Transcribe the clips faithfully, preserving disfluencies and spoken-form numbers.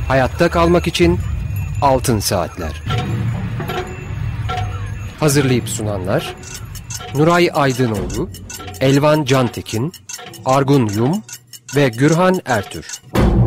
Hayatta kalmak için Altın Saatler. Hazırlayıp sunanlar Nuray Aydınoğlu, Elvan Cantekin, Argun Yum ve Gürhan Ertür.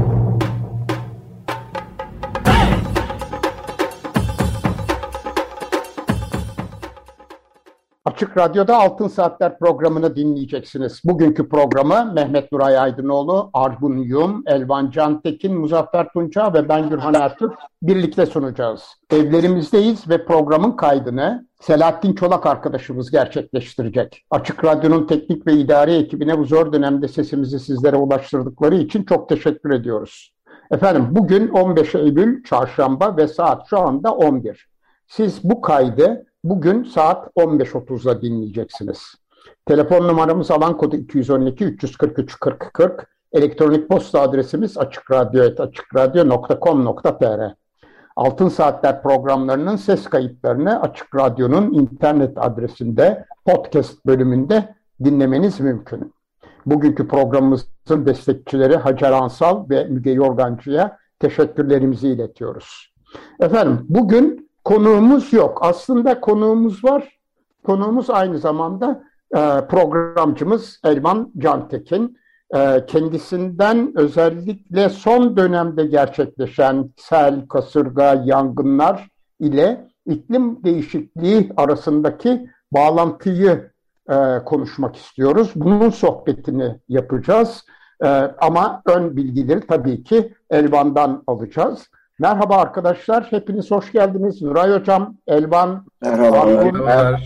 Açık Radyo'da Altın Saatler programını dinleyeceksiniz. Bugünkü programı Mehmet Nuray Aydınoğlu, Argun Yum, Elvan Cantekin, Muzaffer Tunça ve ben Gürhan Ertür birlikte sunacağız. Evlerimizdeyiz ve programın kaydını Selahattin Çolak arkadaşımız gerçekleştirecek. Açık Radyo'nun teknik ve idari ekibine bu zor dönemde sesimizi sizlere ulaştırdıkları için çok teşekkür ediyoruz. Efendim bugün on beş Eylül Çarşamba ve saat şu anda on bir. Siz bu kaydı bugün saat on beş otuzda dinleyeceksiniz. Telefon numaramız alan kodu iki yüz on iki üç yüz kırk üç kırk kırk. Elektronik posta adresimiz açıkradyo et açıkradyo nokta com nokta tr. Altın Saatler programlarının ses kayıtlarını Açık Radyo'nun internet adresinde podcast bölümünde dinlemeniz mümkün. Bugünkü programımızın destekçileri Hacer Ansal ve Müge Yorgancı'ya teşekkürlerimizi iletiyoruz. Efendim bugün konuğumuz yok. Aslında konuğumuz var. Konuğumuz aynı zamanda e, programcımız Elvan Cantekin. E, kendisinden özellikle son dönemde gerçekleşen sel, kasırga, yangınlar ile iklim değişikliği arasındaki bağlantıyı e, konuşmak istiyoruz. Bunun sohbetini yapacağız. E, ama ön bilgileri tabii ki Elvan'dan alacağız. Merhaba arkadaşlar, hepiniz hoş geldiniz. Nuray Hocam, Elvan, Argun,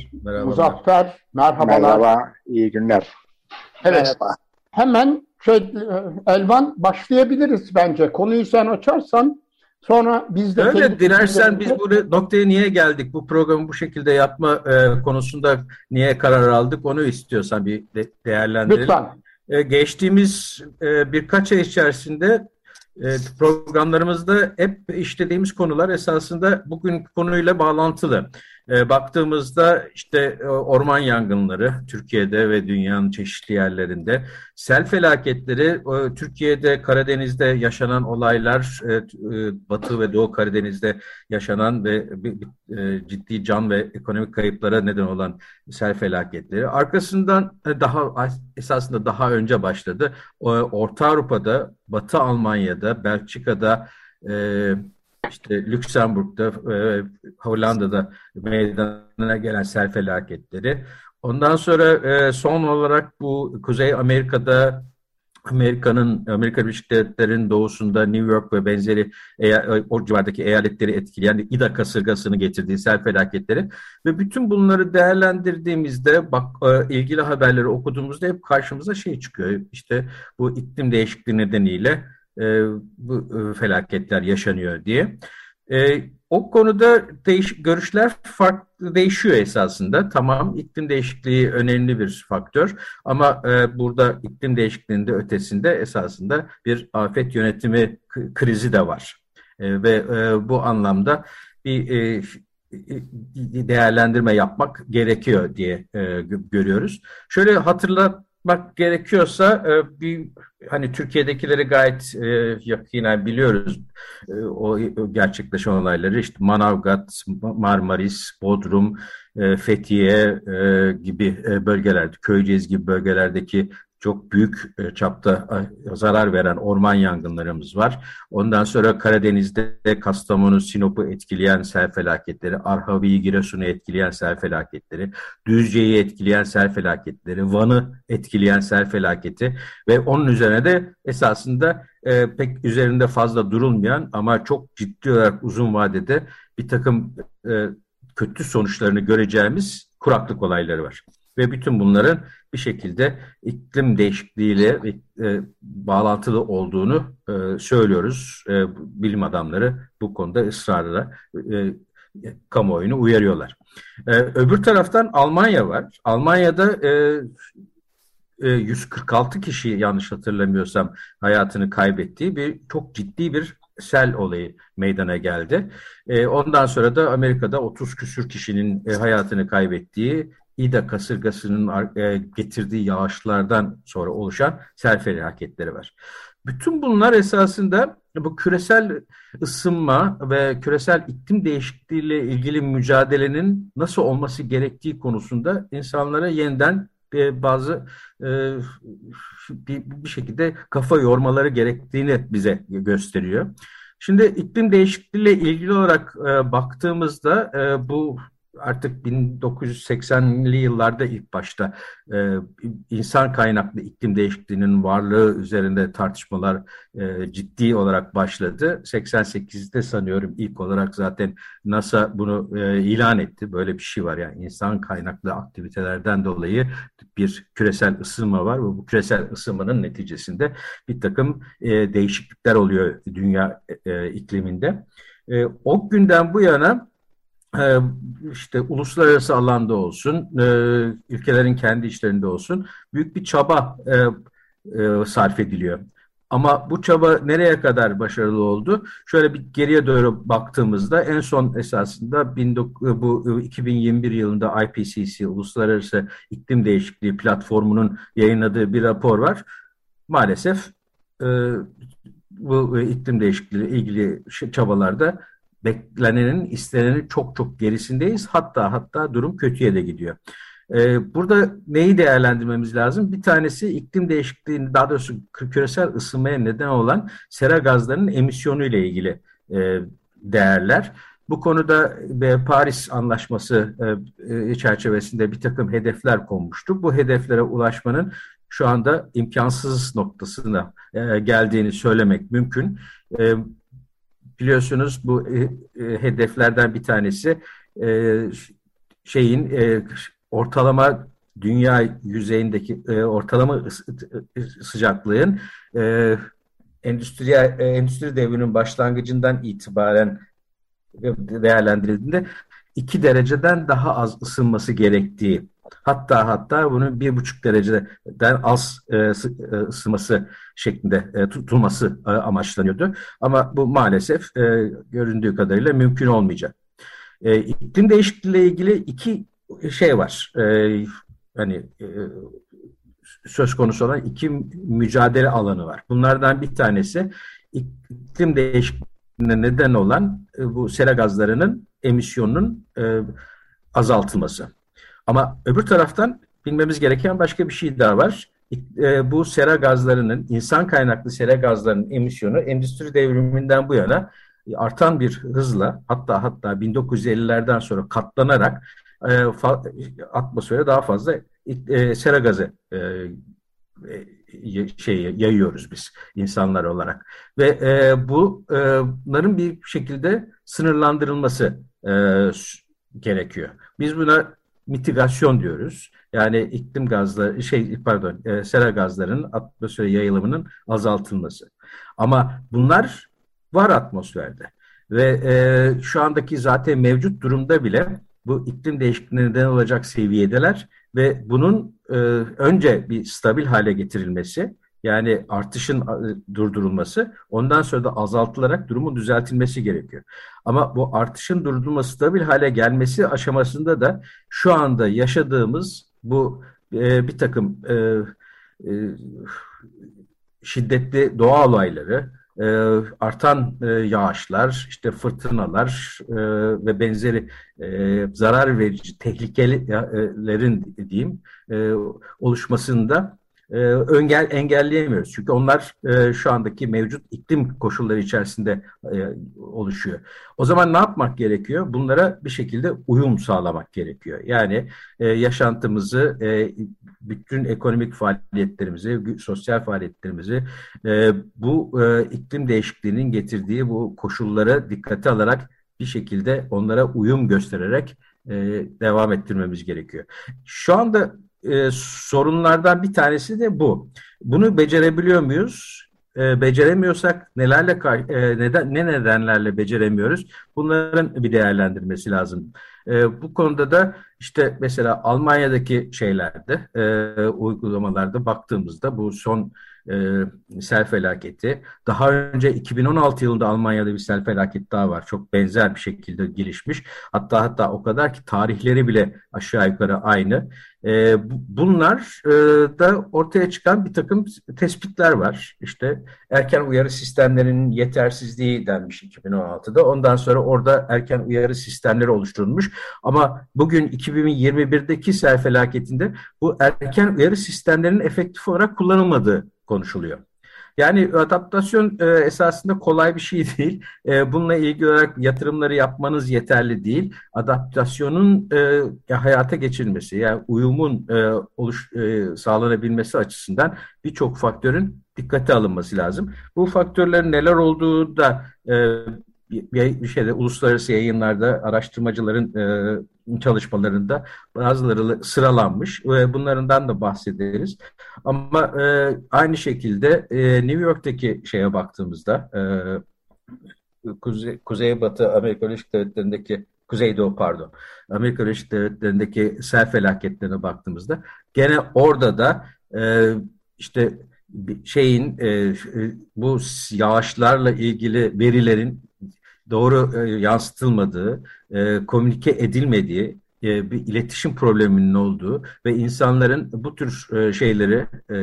Muzaffer, merhabalar. Merhaba, iyi günler. Evet, Merhaba. Hemen şey, Elvan başlayabiliriz bence. Konuyu sen açarsan sonra biz de... Öyle dilersen biz bu noktaya niye geldik? Bu programı bu şekilde yapma e, konusunda niye karar aldık? Onu istiyorsan bir de, değerlendirelim. Lütfen. E, geçtiğimiz e, birkaç ay içerisinde E, programlarımızda hep işlediğimiz konular esasında bugün konuyla bağlantılı. E, baktığımızda işte e, orman yangınları Türkiye'de ve dünyanın çeşitli yerlerinde, sel felaketleri, e, Türkiye'de Karadeniz'de yaşanan olaylar, e, e, Batı ve Doğu Karadeniz'de yaşanan ve bir, bir, e, ciddi can ve ekonomik kayıplara neden olan sel felaketleri. Arkasından e, daha esasında daha önce başladı. E, Orta Avrupa'da, Batı Almanya'da, Belçika'da, e, İşte Lüksemburg'da, e, Hollanda'da meydana gelen sel felaketleri. Ondan sonra e, son olarak bu Kuzey Amerika'da, Amerika'nın, Amerika Birleşik Devletleri'nin doğusunda New York ve benzeri eya, o civardaki eyaletleri etkileyen İda kasırgasını getirdiği sel felaketleri ve bütün bunları değerlendirdiğimizde bak e, ilgili haberleri okuduğumuzda hep karşımıza şey çıkıyor. İşte bu iklim değişikliği nedeniyle E, bu e, felaketler yaşanıyor diye. E, o konuda değiş, görüşler farklı değişiyor esasında. Tamam, iklim değişikliği önemli bir faktör ama e, burada iklim değişikliğinin de ötesinde esasında bir afet yönetimi k- krizi de var. E, ve e, bu anlamda bir e, değerlendirme yapmak gerekiyor diye e, görüyoruz. Şöyle hatırlat Bak gerekiyorsa bir hani Türkiye'dekileri gayet e, yakinen biliyoruz e, o, o gerçekleşen olayları işte Manavgat, Marmaris, Bodrum, e, Fethiye e, gibi e, bölgelerde, Köyceğiz gibi bölgelerdeki çok büyük e, çapta e, zarar veren orman yangınlarımız var. Ondan sonra Karadeniz'de Kastamonu, Sinop'u etkileyen sel felaketleri, Arhavi'yi, Giresun'u etkileyen sel felaketleri, Düzce'yi etkileyen sel felaketleri, Van'ı etkileyen sel felaketi ve onun üzerine de esasında e, pek üzerinde fazla durulmayan ama çok ciddi olarak uzun vadede bir takım e, kötü sonuçlarını göreceğimiz kuraklık olayları var. Ve bütün bunların bir şekilde iklim değişikliğiyle e, bağlantılı olduğunu e, söylüyoruz. E, bilim adamları bu konuda ısrarla e, kamuoyunu uyarıyorlar. E, öbür taraftan Almanya var. Almanya'da e, e, yüz kırk altı kişi yanlış hatırlamıyorsam hayatını kaybettiği bir çok ciddi bir sel olayı meydana geldi. E, ondan sonra da Amerika'da otuz küsür kişinin e, hayatını kaybettiği İda kasırgasının e, getirdiği yağışlardan sonra oluşan sel felaketleri var. bütün bunlar esasında bu küresel ısınma ve küresel iklim değişikliğiyle ilgili mücadelenin nasıl olması gerektiği konusunda insanlara yeniden e, bazı e, bir, bir şekilde kafa yormaları gerektiğini bize gösteriyor. Şimdi iklim değişikliğiyle ilgili olarak e, baktığımızda e, bu artık bin dokuz yüz seksenli yıllarda ilk başta e, insan kaynaklı iklim değişikliğinin varlığı üzerinde tartışmalar e, ciddi olarak başladı. seksen sekizde sanıyorum ilk olarak zaten NASA bunu e, ilan etti. Böyle bir şey var, yani insan kaynaklı aktivitelerden dolayı bir küresel ısınma var ve bu küresel ısınmanın neticesinde bir takım e, değişiklikler oluyor dünya e, ikliminde. E, o günden bu yana Ee, işte uluslararası alanda olsun, e, ülkelerin kendi içlerinde olsun büyük bir çaba e, e, sarf ediliyor. Ama bu çaba nereye kadar başarılı oldu? Şöyle bir geriye doğru baktığımızda en son esasında bu iki bin yirmi bir yılında I P C C, Uluslararası İklim Değişikliği Platformu'nun yayınladığı bir rapor var. Maalesef e, bu iklim değişikliği ile ilgili çabalarda beklenenin, istenenin çok çok gerisindeyiz. Hatta hatta durum kötüye de gidiyor. Ee, burada neyi değerlendirmemiz lazım? Bir tanesi iklim değişikliğini, daha doğrusu küresel ısınmaya neden olan sera gazlarının emisyonu ile ilgili e, değerler. Bu konuda e, Paris Anlaşması e, çerçevesinde bir takım hedefler konmuştu. Bu hedeflere ulaşmanın şu anda imkansız noktasına e, geldiğini söylemek mümkün. E, Biliyorsunuz bu e, e, hedeflerden bir tanesi e, şeyin e, ortalama dünya yüzeyindeki e, ortalama ıs, sıcaklığın e, endüstri e, endüstri devrinin başlangıcından itibaren değerlendirildiğinde iki dereceden daha az ısınması gerektiği, hatta hatta bunun bir buçuk dereceden az e, ısınması şeklinde e, tutulması e, amaçlanıyordu. Ama bu maalesef e, göründüğü kadarıyla mümkün olmayacak. E, iklim değişikliğiyle ilgili iki şey var. E, hani e, söz konusu olan iki mücadele alanı var. Bunlardan bir tanesi iklim değişikliğine neden olan e, bu sera gazlarının emisyonunun e, azaltılması. Ama öbür taraftan bilmemiz gereken başka bir şey daha var. E, bu sera gazlarının, insan kaynaklı sera gazlarının emisyonu endüstri devriminden bu yana e, artan bir hızla, hatta hatta bin dokuz yüz ellilerden sonra katlanarak e, fa, atmosfere daha fazla e, sera gazı e, e, şey yayıyoruz biz insanlar olarak. Ve e, bu e, bunların bir şekilde sınırlandırılması e, gerekiyor. Biz buna mitigasyon diyoruz. Yani iklim gazları, şey pardon, e, sera gazlarının atmosfere yayılımının azaltılması. Ama bunlar var atmosferde ve e, şu andaki zaten mevcut durumda bile bu iklim değişikliğine neden olacak seviyedeler ve bunun e, önce bir stabil hale getirilmesi, yani artışın durdurulması, ondan sonra da azaltılarak durumun düzeltilmesi gerekiyor. Ama bu artışın durdurulması, stabil hale gelmesi aşamasında da şu anda yaşadığımız bu e, bir takım e, e, şiddetli doğa olayları, e, artan e, yağışlar, işte fırtınalar e, ve benzeri e, zarar verici tehlikelerin diyeyim e, oluşmasında Öngel, engelleyemiyoruz. Çünkü onlar e, şu andaki mevcut iklim koşulları içerisinde e, oluşuyor. O zaman ne yapmak gerekiyor? Bunlara bir şekilde uyum sağlamak gerekiyor. Yani e, yaşantımızı, e, bütün ekonomik faaliyetlerimizi, sosyal faaliyetlerimizi e, bu e, iklim değişikliğinin getirdiği bu koşullara dikkate alarak bir şekilde onlara uyum göstererek e, devam ettirmemiz gerekiyor. Şu anda Ee, sorunlardan bir tanesi de bu. Bunu becerebiliyor muyuz? Ee, beceremiyorsak nelerle e, neden ne nedenlerle beceremiyoruz? Bunların bir değerlendirmesi lazım. Ee, bu konuda da işte mesela Almanya'daki şeylerde, e, uygulamalarda baktığımızda bu son e, sel felaketi. Daha önce iki bin on altı yılında Almanya'da bir sel felaketi daha var. Çok benzer bir şekilde gelişmiş. Hatta hatta o kadar ki tarihleri bile aşağı yukarı aynı. E, bunlar e, da ortaya çıkan bir takım tespitler var. İşte erken uyarı sistemlerinin yetersizliği denmiş iki bin on altıda. Ondan sonra orada erken uyarı sistemleri oluşturulmuş. Ama bugün iki bin yirmi birdeki sel felaketinde bu erken uyarı sistemlerinin efektif olarak kullanılmadığı konuşuluyor. Yani adaptasyon e, esasında kolay bir şey değil. E, bununla ilgili olarak yatırımları yapmanız yeterli değil. Adaptasyonun e, hayata geçirilmesi, yani uyumun e, oluş e, sağlanabilmesi açısından birçok faktörün dikkate alınması lazım. Bu faktörlerin neler olduğu da e, bir şeyde uluslararası yayınlarda araştırmacıların e, çalışmalarında bazıları sıralanmış ve bunlarından da bahsederiz. Ama e, aynı şekilde e, New York'taki şeye baktığımızda e, Kuzey, Kuzeybatı Amerika Birleşik Devletleri'ndeki Kuzeydoğu pardon Amerika Birleşik Devletleri'ndeki sel felaketlerine baktığımızda gene orada da e, işte şeyin e, bu yağışlarla ilgili verilerin doğru e, yansıtılmadığı, e, komünike edilmediği, e, bir iletişim probleminin olduğu ve insanların bu tür e, şeyleri, e,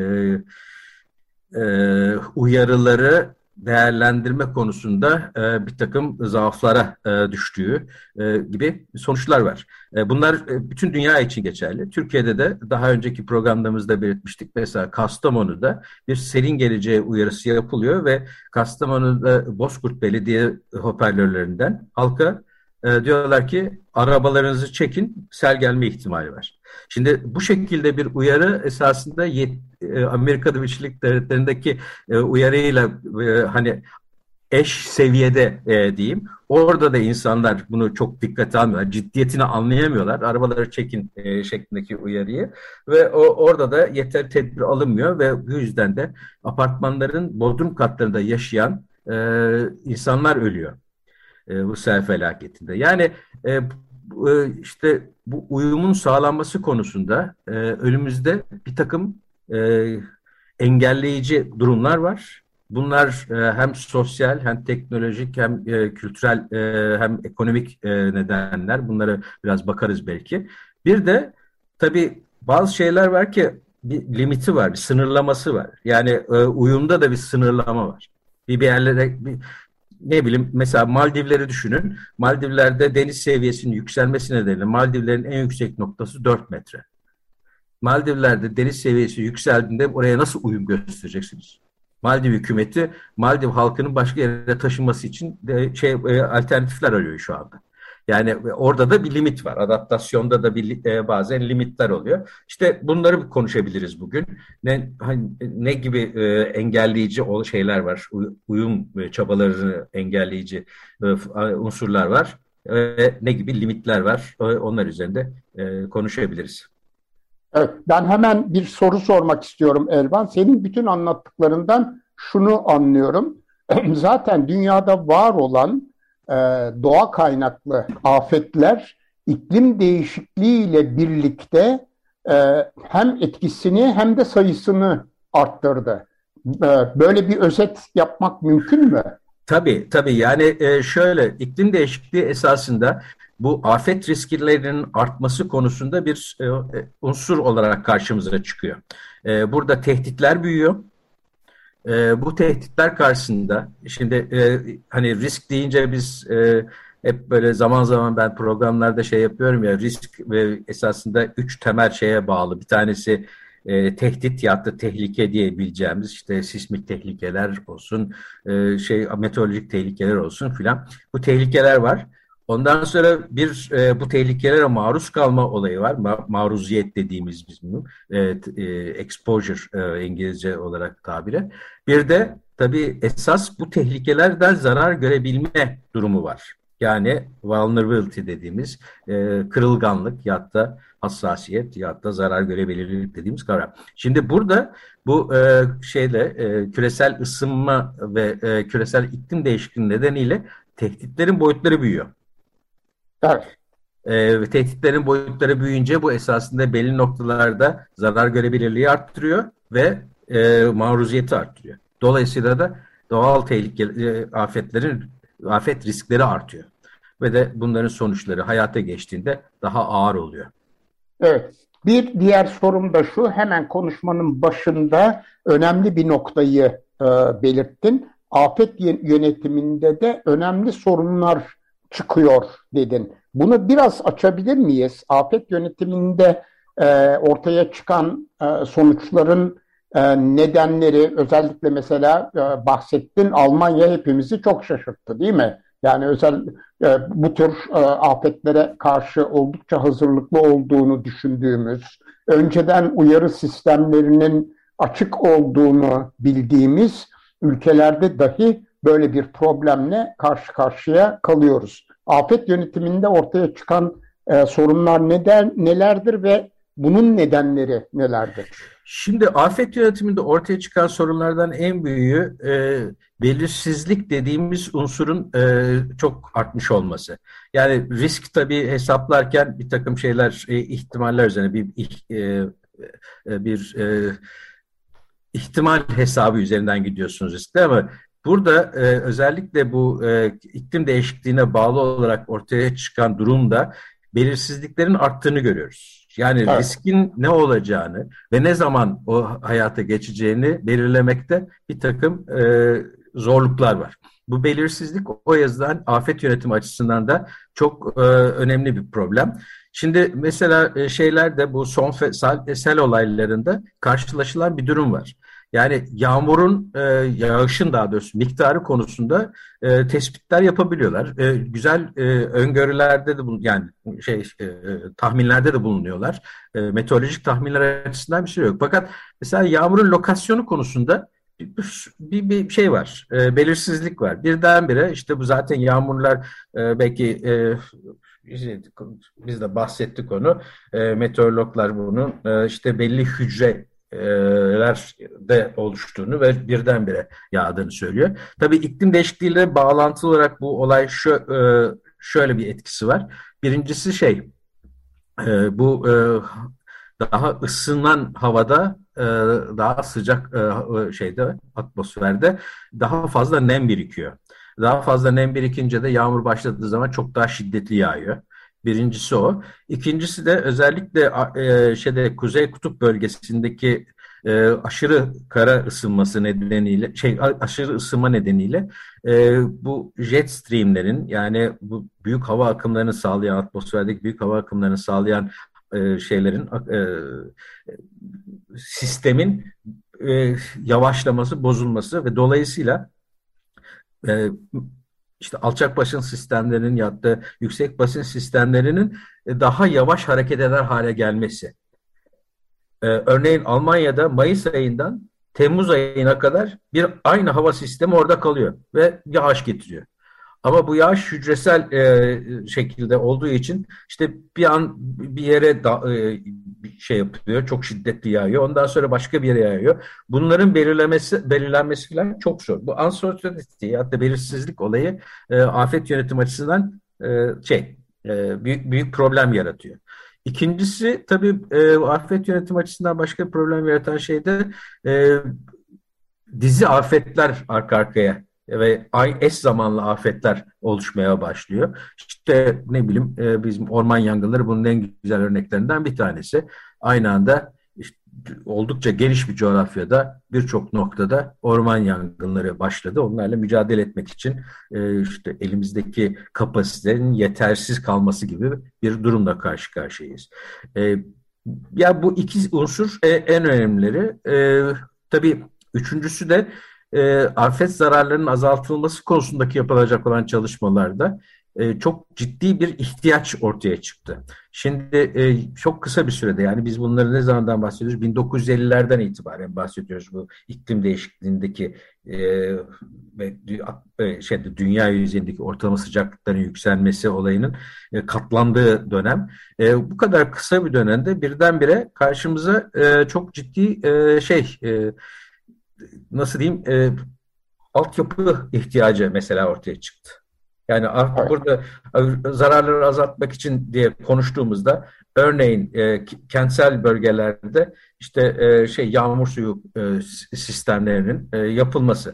e, uyarıları değerlendirme konusunda e, bir takım zaaflara e, düştüğü e, gibi sonuçlar var. E, bunlar e, bütün dünya için geçerli. Türkiye'de de daha önceki programlarımızda belirtmiştik. Mesela Kastamonu'da bir selin geleceği uyarısı yapılıyor ve Kastamonu'da Bozkurt Belediye hoparlörlerinden halka e, diyorlar ki arabalarınızı çekin, sel gelme ihtimali var. Şimdi bu şekilde bir uyarı esasında yet, e, Amerika Birleşik Devletleri'ndeki e, uyarıyla e, hani eş seviyede e, diyeyim. Orada da insanlar bunu çok dikkate almıyorlar. Ciddiyetini anlayamıyorlar. Arabaları çekin e, şeklindeki uyarıyı. Ve o, orada da yeter tedbir alınmıyor ve bu yüzden de apartmanların bodrum katlarında yaşayan e, insanlar ölüyor. E, bu sel felaketinde. Yani e, işte bu uyumun sağlanması konusunda e, önümüzde bir takım e, engelleyici durumlar var. Bunlar e, hem sosyal hem teknolojik hem e, kültürel e, hem ekonomik e, nedenler. Bunlara biraz bakarız belki. Bir de tabii bazı şeyler var ki bir limiti var, bir sınırlaması var. Yani e, uyumda da bir sınırlama var. Bir, bir yerlere bir, ne bileyim mesela Maldivleri düşünün. Maldivler'de deniz seviyesinin yükselmesi nedeniyle Maldivlerin en yüksek noktası dört metre. Maldivler'de deniz seviyesi yükseldiğinde oraya nasıl uyum göstereceksiniz? Maldiv hükümeti Maldiv halkının başka yere taşınması için de şey alternatifler arıyor şu anda. Yani orada da bir limit var. Adaptasyonda da bir e, bazen limitler oluyor. İşte bunları konuşabiliriz bugün. Ne hani, ne gibi e, engelleyici o şeyler var. Uyum çabalarını engelleyici e, unsurlar var. E, ne gibi limitler var. E, onlar üzerinde e, konuşabiliriz. Evet, ben hemen bir soru sormak istiyorum Elvan. Senin bütün anlattıklarından şunu anlıyorum. Zaten dünyada var olan e, doğa kaynaklı afetler iklim değişikliği ile birlikte e, hem etkisini hem de sayısını arttırdı. E, böyle bir özet yapmak mümkün mü? Tabii, tabii. Yani e, şöyle, iklim değişikliği esasında bu afet risklerinin artması konusunda bir e, unsur olarak karşımıza çıkıyor. E, burada tehditler büyüyor. E, bu tehditler karşısında, şimdi e, hani risk deyince biz e, hep böyle zaman zaman ben programlarda şey yapıyorum ya, risk ve esasında üç temel şeye bağlı. Bir tanesi E, tehdit ya da tehlike diyebileceğimiz işte sismik tehlikeler olsun, e, şey meteorolojik tehlikeler olsun filan. Bu tehlikeler var. Ondan sonra bir e, bu tehlikelere maruz kalma olayı var. Ma- maruziyet dediğimiz bizim e, e, exposure e, İngilizce olarak tabiri. Bir de tabii esas bu tehlikelerden zarar görebilme durumu var. Yani vulnerability dediğimiz e, kırılganlık ya da hassasiyet ya da zarar görebilirlik dediğimiz kavram. Şimdi burada bu e, şeyle e, küresel ısınma ve e, küresel iklim değişikliği nedeniyle tehditlerin boyutları büyüyor. Evet. E, ve tehditlerin boyutları büyüyünce bu esasında belli noktalarda zarar görebilirliği arttırıyor ve e, maruziyeti artırıyor. Dolayısıyla da doğal tehlike, e, afetlerin, afet riskleri artıyor. Ve de bunların sonuçları hayata geçtiğinde daha ağır oluyor. Evet. Bir diğer sorum da şu, hemen konuşmanın başında önemli bir noktayı e, belirttin. Afet yönetiminde de önemli sorunlar çıkıyor dedin. Bunu biraz açabilir miyiz? Afet yönetiminde e, ortaya çıkan e, sonuçların e, nedenleri, özellikle mesela e, bahsettin, Almanya hepimizi çok şaşırttı, değil mi? Yani özel e, bu tür e, afetlere karşı oldukça hazırlıklı olduğunu düşündüğümüz, önceden uyarı sistemlerinin açık olduğunu bildiğimiz ülkelerde dahi böyle bir problemle karşı karşıya kalıyoruz. Afet yönetiminde ortaya çıkan e, sorunlar neden nelerdir ve bunun nedenleri nelerdir? Şimdi afet yönetiminde ortaya çıkan sorunlardan en büyüğü e, belirsizlik dediğimiz unsurun e, çok artmış olması. Yani risk tabii hesaplarken bir takım şeyler, e, ihtimaller üzerine bir e, bir e, ihtimal hesabı üzerinden gidiyorsunuz riskte, ama burada e, özellikle bu e, iklim değişikliğine bağlı olarak ortaya çıkan durumda belirsizliklerin arttığını görüyoruz. Yani Evet. riskin ne olacağını ve ne zaman o hayata geçeceğini belirlemekte bir takım e, zorluklar var. Bu belirsizlik o yüzden afet yönetimi açısından da çok e, önemli bir problem. Şimdi mesela e, şeylerde bu son sel, sel olaylarında karşılaşılan bir durum var. Yani yağmurun, e, yağışın daha doğrusu miktarı konusunda e, tespitler yapabiliyorlar. E, güzel e, öngörülerde de bulun, yani şey e, tahminlerde de bulunuyorlar. E, meteorolojik tahminler açısından bir şey yok. Fakat mesela yağmurun lokasyonu konusunda bir, bir, bir şey var, e, belirsizlik var. Birdenbire işte bu zaten yağmurlar e, belki e, biz de bahsettik onu. E, meteorologlar bunun e, işte belli hücre de oluştuğunu ve birdenbire yağdığını söylüyor. Tabii iklim değişikliğiyle bağlantılı olarak bu olay şu, şöyle bir etkisi var. Birincisi şey, bu daha ısınan havada, daha sıcak şeyde, atmosferde daha fazla nem birikiyor. Daha fazla nem birikince de yağmur başladığı zaman çok daha şiddetli yağıyor. Birincisi o. İkincisi de özellikle e, şeyde Kuzey Kutup bölgesindeki e, aşırı kara ısınması nedeniyle, şey aşırı ısınma nedeniyle e, bu jet streamlerin, yani bu büyük hava akımlarını sağlayan, atmosferdeki büyük hava akımlarını sağlayan e, şeylerin e, sistemin e, yavaşlaması, bozulması ve dolayısıyla e, İşte alçak basınç sistemlerinin ya da yüksek basınç sistemlerinin daha yavaş hareket eder hale gelmesi. Ee, örneğin Almanya'da Mayıs ayından Temmuz ayına kadar bir aynı hava sistemi orada kalıyor ve yağış getiriyor. Ama bu yağış hücresel e, şekilde olduğu için işte bir an bir yere da, e, bir şey yapıyor, çok şiddetli yağıyor. Ondan sonra başka bir yere yağıyor. Bunların belirlemesi, belirlenmesi falan çok zor. Bu uncertainty ya da belirsizlik olayı e, afet yönetimi açısından e, şey e, büyük büyük problem yaratıyor. İkincisi tabii e, afet yönetimi açısından başka bir problem yaratan şey de e, dizi afetler arka arkaya ve ay eş zamanlı afetler oluşmaya başlıyor. İşte ne bileyim e, bizim orman yangınları bunun en güzel örneklerinden bir tanesi. Aynı anda işte, oldukça geniş bir coğrafyada birçok noktada orman yangınları başladı. Onlarla mücadele etmek için e, işte elimizdeki kapasitenin yetersiz kalması gibi bir durumla karşı karşıyayız. E, ya bu iki unsur e, en önemlileri. E, tabii üçüncüsü de e, afet zararlarının azaltılması konusundaki yapılacak olan çalışmalarda e, çok ciddi bir ihtiyaç ortaya çıktı. Şimdi e, çok kısa bir sürede, yani biz bunları ne zamandan bahsediyoruz? bin dokuz yüz ellilerden itibaren bahsediyoruz bu iklim değişikliğindeki e, ve e, şeyde dünya yüzeyindeki ortalama sıcaklıkların yükselmesi olayının e, katlandığı dönem. E, bu kadar kısa bir dönemde birdenbire karşımıza e, çok ciddi e, şey e, nasıl diyeyim e, altyapı ihtiyacı mesela ortaya çıktı. Yani Evet. burada zararları azaltmak için diye konuştuğumuzda örneğin e, kentsel bölgelerde işte e, şey yağmur suyu e, sistemlerinin e, yapılması.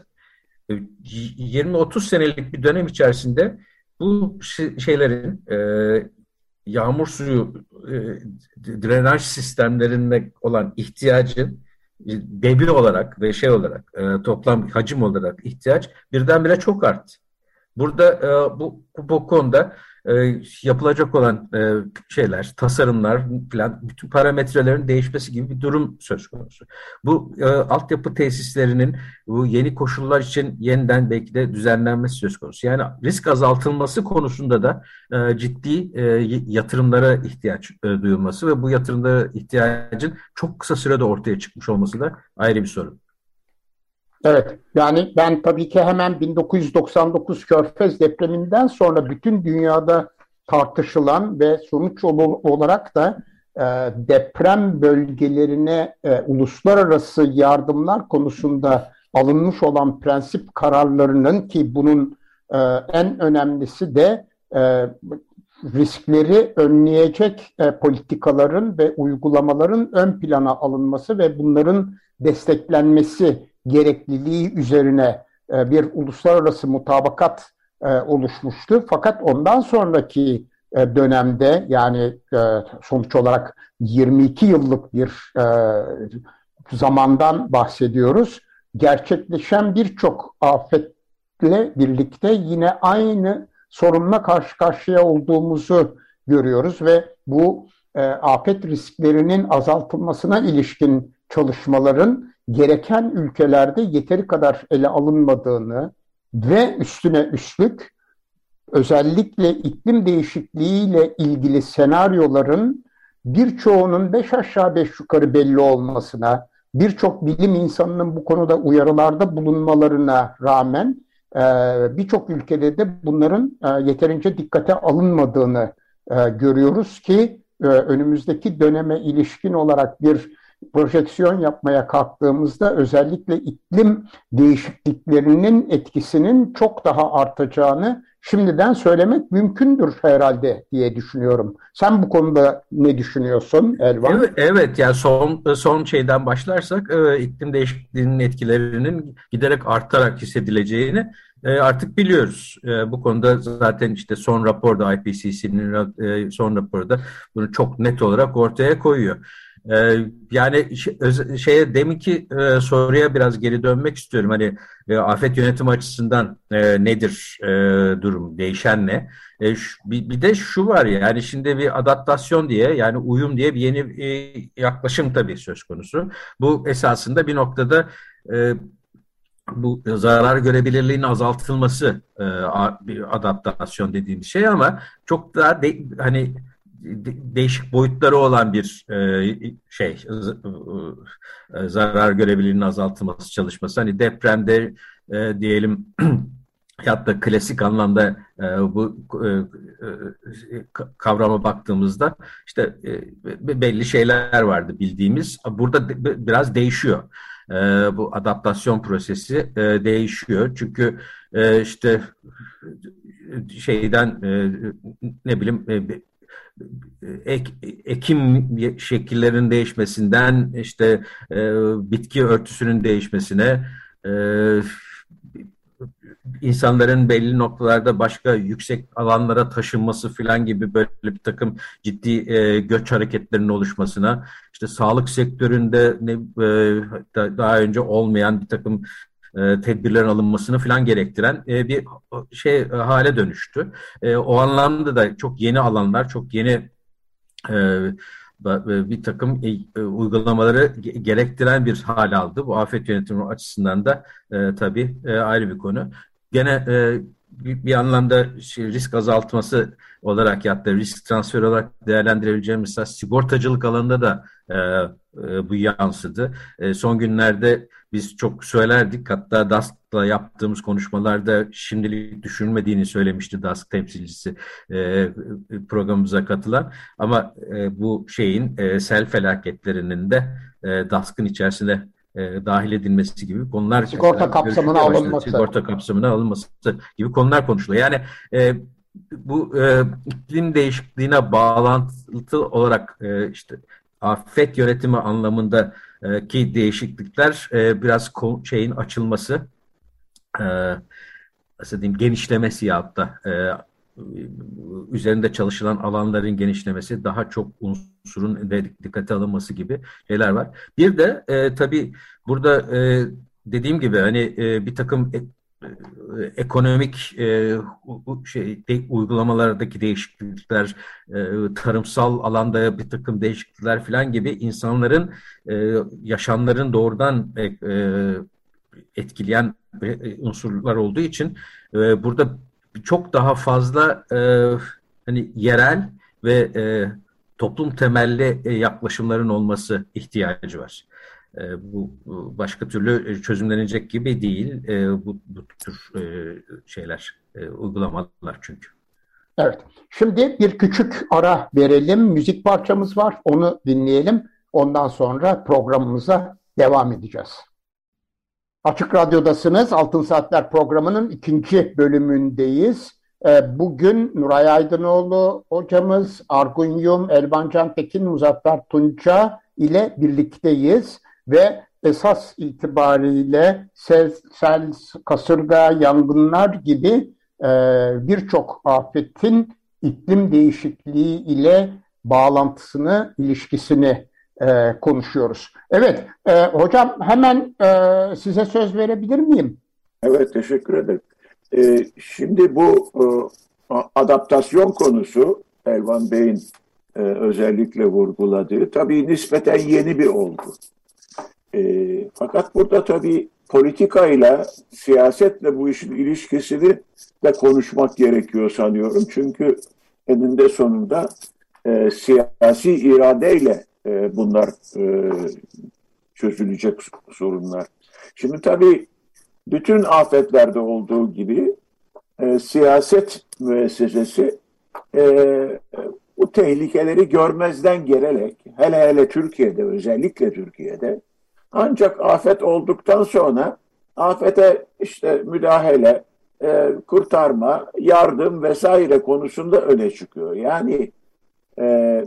yirmi otuz senelik bir dönem içerisinde bu şeylerin e, yağmur suyu e, drenaj sistemlerine olan ihtiyacın e, debi olarak ve şey olarak e, toplam hacim olarak ihtiyaç birdenbire çok arttı. Burada e, bu, bu konuda e, yapılacak olan e, şeyler, tasarımlar falan bütün parametrelerin değişmesi gibi bir durum söz konusu. Bu e, altyapı tesislerinin bu yeni koşullar için yeniden belki de düzenlenmesi söz konusu. Yani risk azaltılması konusunda da e, ciddi e, yatırımlara ihtiyaç e, duyulması ve bu yatırımlara ihtiyacın çok kısa sürede ortaya çıkmış olması da ayrı bir sorun. Evet, yani ben tabii ki hemen bin dokuz yüz doksan dokuz Körfez depreminden sonra bütün dünyada tartışılan ve sonuç olarak da e, deprem bölgelerine e, uluslararası yardımlar konusunda alınmış olan prensip kararlarının ki bunun e, en önemlisi de e, riskleri önleyecek e, politikaların ve uygulamaların ön plana alınması ve bunların desteklenmesi gerekliliği üzerine e, bir uluslararası mutabakat e, oluşmuştu. Fakat ondan sonraki e, dönemde yani e, sonuç olarak yirmi iki yıllık bir e, zamandan bahsediyoruz. Gerçekleşen birçok afetle birlikte yine aynı sorunla karşı karşıya olduğumuzu görüyoruz ve bu e, afet risklerinin azaltılmasına ilişkin çalışmaların gereken ülkelerde yeteri kadar ele alınmadığını ve üstüne üstlük özellikle iklim değişikliğiyle ilgili senaryoların birçoğunun beş aşağı beş yukarı belli olmasına, birçok bilim insanının bu konuda uyarılarda bulunmalarına rağmen birçok ülkede de bunların yeterince dikkate alınmadığını görüyoruz ki önümüzdeki döneme ilişkin olarak bir projeksiyon yapmaya kalktığımızda özellikle iklim değişikliklerinin etkisinin çok daha artacağını şimdiden söylemek mümkündür herhalde diye düşünüyorum. Sen bu konuda ne düşünüyorsun Elvan? Evet, evet yani son son şeyden başlarsak e, iklim değişikliğinin etkilerinin giderek artarak hissedileceğini e, artık biliyoruz. E, bu konuda zaten işte son raporda I P C C'nin e, son raporu da bunu çok net olarak ortaya koyuyor. Ee, yani şey, şeye deminki e, soruya biraz geri dönmek istiyorum. Hani e, afet yönetimi açısından e, nedir e, durum, değişen ne? E, şu, bir, bir de şu var ya, yani şimdi bir adaptasyon diye yani uyum diye bir yeni e, yaklaşım tabii söz konusu. Bu esasında bir noktada e, bu zarar görebilirliğinin azaltılması e, bir adaptasyon dediğimiz şey ama çok daha de, hani değişik boyutları olan bir e, şey e, zarar görebilirliğinin azaltılması çalışması. Hani depremde e, diyelim hatta klasik anlamda e, bu e, e, kavrama baktığımızda işte e, belli şeyler vardı bildiğimiz. Burada de, biraz değişiyor. E, bu adaptasyon prosesi e, değişiyor. Çünkü e, işte şeyden e, ne bileyim e, Ek, ekim şekillerinin değişmesinden işte e, bitki örtüsünün değişmesine e, insanların belli noktalarda başka yüksek alanlara taşınması falan gibi böyle bir takım ciddi e, göç hareketlerinin oluşmasına, işte sağlık sektöründe ne, e, daha önce olmayan bir takım e, tedbirlerin alınmasını falan gerektiren e, bir şey e, hale dönüştü. E, o anlamda da çok yeni alanlar, çok yeni e, bir takım e, uygulamaları gerektiren bir hal aldı. Bu afet yönetimi açısından da e, tabii e, ayrı bir konu. Gene e, bir, bir anlamda şey, risk azaltması olarak ya da risk transferi olarak değerlendirebileceğimiz mesela sigortacılık alanında da e, e, bu yansıdı. E, son günlerde biz çok söylerdik, hatta D A S K'la yaptığımız konuşmalarda şimdilik düşünmediğini söylemişti D A S K temsilcisi e, programımıza katılan. Ama e, bu şeyin e, sel felaketlerinin de e, D A S K'ın içerisinde e, dahil edilmesi gibi konular. Sigorta kapsamına alınması. Sigorta kapsamına alınması gibi konular konuşuluyor. Yani e, bu e, iklim değişikliğine bağlantılı olarak e, işte afet yönetimi anlamında e, ki değişiklikler e, biraz şeyin açılması, e, nasıl diyeyim, genişlemesi ya da e, üzerinde çalışılan alanların genişlemesi, daha çok unsurun de dikkate alınması gibi şeyler var. Bir de e, tabii burada e, dediğim gibi hani e, bir takım e, ekonomik e, şey de, uygulamalardaki değişiklikler, e, tarımsal alanda bir takım değişiklikler falan gibi insanların e, yaşamların doğrudan e, e, etkileyen e, unsurlar olduğu için e, burada çok daha fazla e, hani yerel ve e, toplum temelli e, yaklaşımların olması ihtiyacı var. E, bu, bu başka türlü çözümlenecek gibi değil. E, bu, bu tür e, şeyler, e, uygulamalar çünkü. Evet. Şimdi bir küçük ara verelim. Müzik parçamız var. Onu dinleyelim. Ondan sonra programımıza devam edeceğiz. Açık Radyo'dasınız. Altın Saatler programının ikinci bölümündeyiz. Bugün Nuray Aydınoğlu hocamız, Argun Yum, Elvan Cantekin, Muzaffer Tunça ile birlikteyiz. Ve esas itibariyle sel, sel, kasırga, yangınlar gibi birçok afetin iklim değişikliği ile bağlantısını, ilişkisini e, konuşuyoruz. Evet, e, hocam hemen e, size söz verebilir miyim? Evet, teşekkür ederim. E, şimdi bu e, adaptasyon konusu Elvan Bey'in e, özellikle vurguladığı tabii nispeten yeni bir olgu. E, fakat burada tabii politikayla, siyasetle bu işin ilişkisini de konuşmak gerekiyor sanıyorum. Çünkü eninde sonunda e, siyasi iradeyle e, bunlar e, çözülecek sorunlar. Şimdi tabii bütün afetlerde olduğu gibi e, siyaset müessesesi e, bu tehlikeleri görmezden gelerek, hele hele Türkiye'de, özellikle Türkiye'de, ancak afet olduktan sonra afete işte müdahale, e, kurtarma, yardım vesaire konusunda öne çıkıyor. Yani e,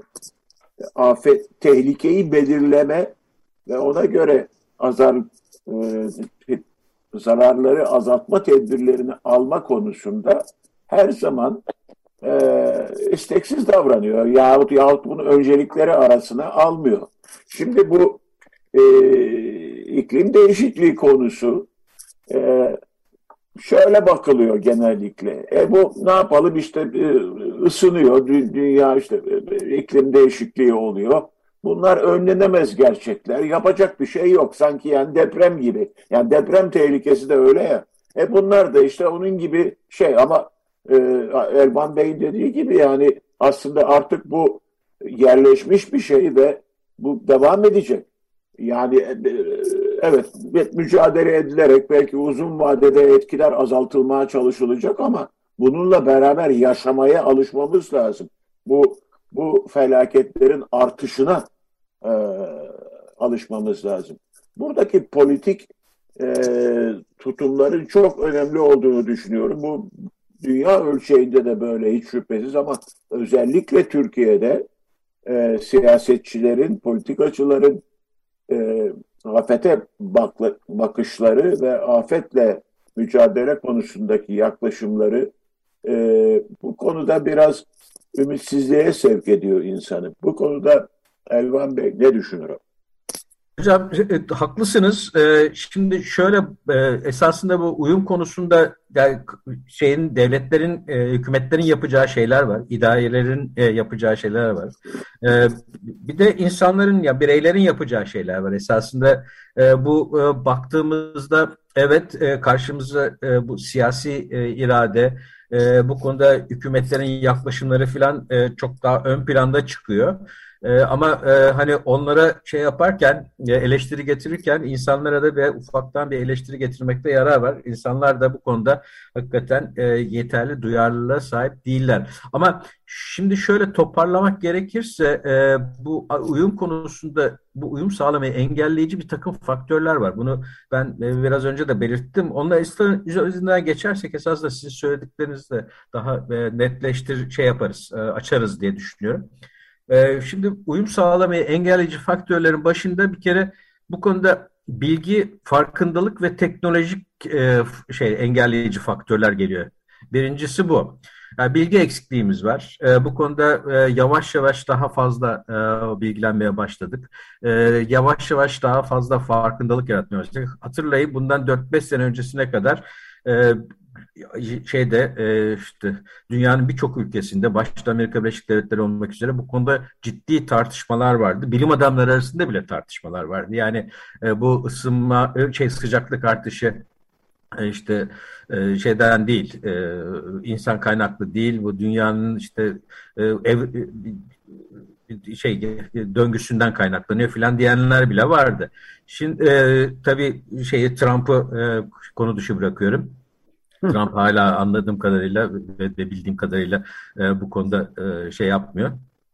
afet, tehlikeyi belirleme ve ona göre azar, e, zararları azaltma tedbirlerini alma konusunda her zaman e, isteksiz davranıyor. Yahut, yahut bunu öncelikleri arasına almıyor. Şimdi bu e, iklim değişikliği konusu e, şöyle bakılıyor genellikle. E bu ne yapalım işte e, ısınıyor, dünya işte e, iklim değişikliği oluyor. Bunlar önlenemez gerçekler. Yapacak bir şey yok. Sanki yani deprem gibi. Yani deprem tehlikesi de öyle ya. E bunlar da işte onun gibi şey ama e, Elvan Bey'in dediği gibi yani aslında artık bu yerleşmiş bir şey ve bu devam edecek. Yani e, evet mücadele edilerek belki uzun vadede etkiler azaltılmaya çalışılacak ama bununla beraber yaşamaya alışmamız lazım. Bu bu felaketlerin artışına e, alışmamız lazım. Buradaki politik e, tutumların çok önemli olduğunu düşünüyorum. Bu dünya ölçeğinde de böyle hiç şüphesiz ama özellikle Türkiye'de e, siyasetçilerin, politikacıların e, afete bakla, bakışları ve afetle mücadele konusundaki yaklaşımları e, bu konuda biraz ümitsizliğe sevk ediyor insanı. Bu konuda Elvan Bey ne düşünür? Hocam e, haklısınız. E, şimdi şöyle e, esasında bu uyum konusunda yani şeyin devletlerin, e, hükümetlerin yapacağı şeyler var, idarelerin e, yapacağı şeyler var. E, bir de insanların ya bireylerin yapacağı şeyler var. Esasında e, bu e, baktığımızda evet e, karşımıza e, bu siyasi e, irade e, bu konuda hükümetlerin yaklaşımları falan e, çok daha ön planda çıkıyor. E, ama e, hani onlara şey yaparken, e, eleştiri getirirken insanlara da bir ufaktan bir eleştiri getirmekte yarar var. İnsanlar da bu konuda hakikaten e, yeterli duyarlılığa sahip değiller. Ama şimdi şöyle toparlamak gerekirse e, bu uyum konusunda bu uyum sağlamayı engelleyici bir takım faktörler var. Bunu ben e, biraz önce de belirttim. Onunla üzerinden geçersek esasında sizin söylediklerinizi de daha e, netleştir şey yaparız, e, açarız diye düşünüyorum. E, şimdi uyum sağlamayı engelleyici faktörlerin başında bir kere bu konuda bilgi, farkındalık ve teknolojik e, şey engelleyici faktörler geliyor. Birincisi bu. Yani bilgi eksikliğimiz var. E, bu konuda e, yavaş yavaş daha fazla e, bilgilenmeye başladık. E, yavaş yavaş daha fazla farkındalık yaratmaya başladık. Hatırlayın bundan dört beş sene öncesine kadar e, şeyde e, işte dünyanın birçok ülkesinde başta Amerika Birleşik Devletleri olmak üzere bu konuda ciddi tartışmalar vardı. Bilim adamları arasında bile tartışmalar vardı. Yani e, bu ısınma, şey sıcaklık artışı işte e, şeyden değil, e, insan kaynaklı değil, bu dünyanın işte e, ev, e, şey döngüsünden kaynaklanıyor filan diyenler bile vardı. Şimdi e, tabii şeyi Trump'ı e, konu dışı bırakıyorum. Trump hala anladığım kadarıyla ve de bildiğim kadarıyla e, bu konuda e, şey yapmıyor,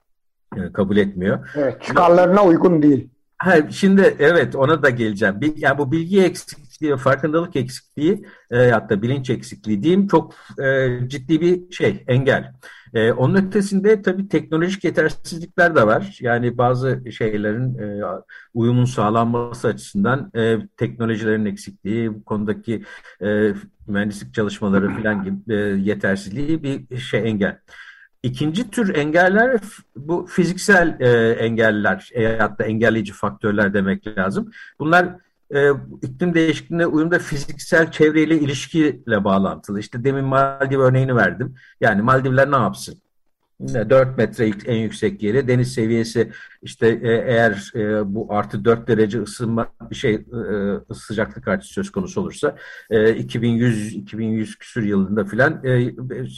e, kabul etmiyor. Evet, çıkarlarına uygun değil. Ha, şimdi evet ona da geleceğim. Bir, yani bu bilgi eksikliği, farkındalık eksikliği e, hatta bilinç eksikliği diyeyim çok e, ciddi bir şey, engel. E, onun ötesinde tabii teknolojik yetersizlikler de var. Yani bazı şeylerin e, uyumun sağlanması açısından e, teknolojilerin eksikliği, bu konudaki e, mühendislik çalışmaları falan gibi e, yetersizliği bir şey engel. İkinci tür engeller bu fiziksel e, engeller, e, hatta engelleyici faktörler demek lazım. Bunlar e, iklim değişikliğine uyumda fiziksel çevreyle ilişkiyle bağlantılı. İşte demin Maldiv örneğini verdim. Yani Maldivler ne yapsın? dört metre en yüksek yeri, deniz seviyesi işte e, eğer e, bu artı dört derece ısınma bir şey e, sıcaklık artışı söz konusu olursa e, iki bin yüz iki bin yüz küsur yılında filan e,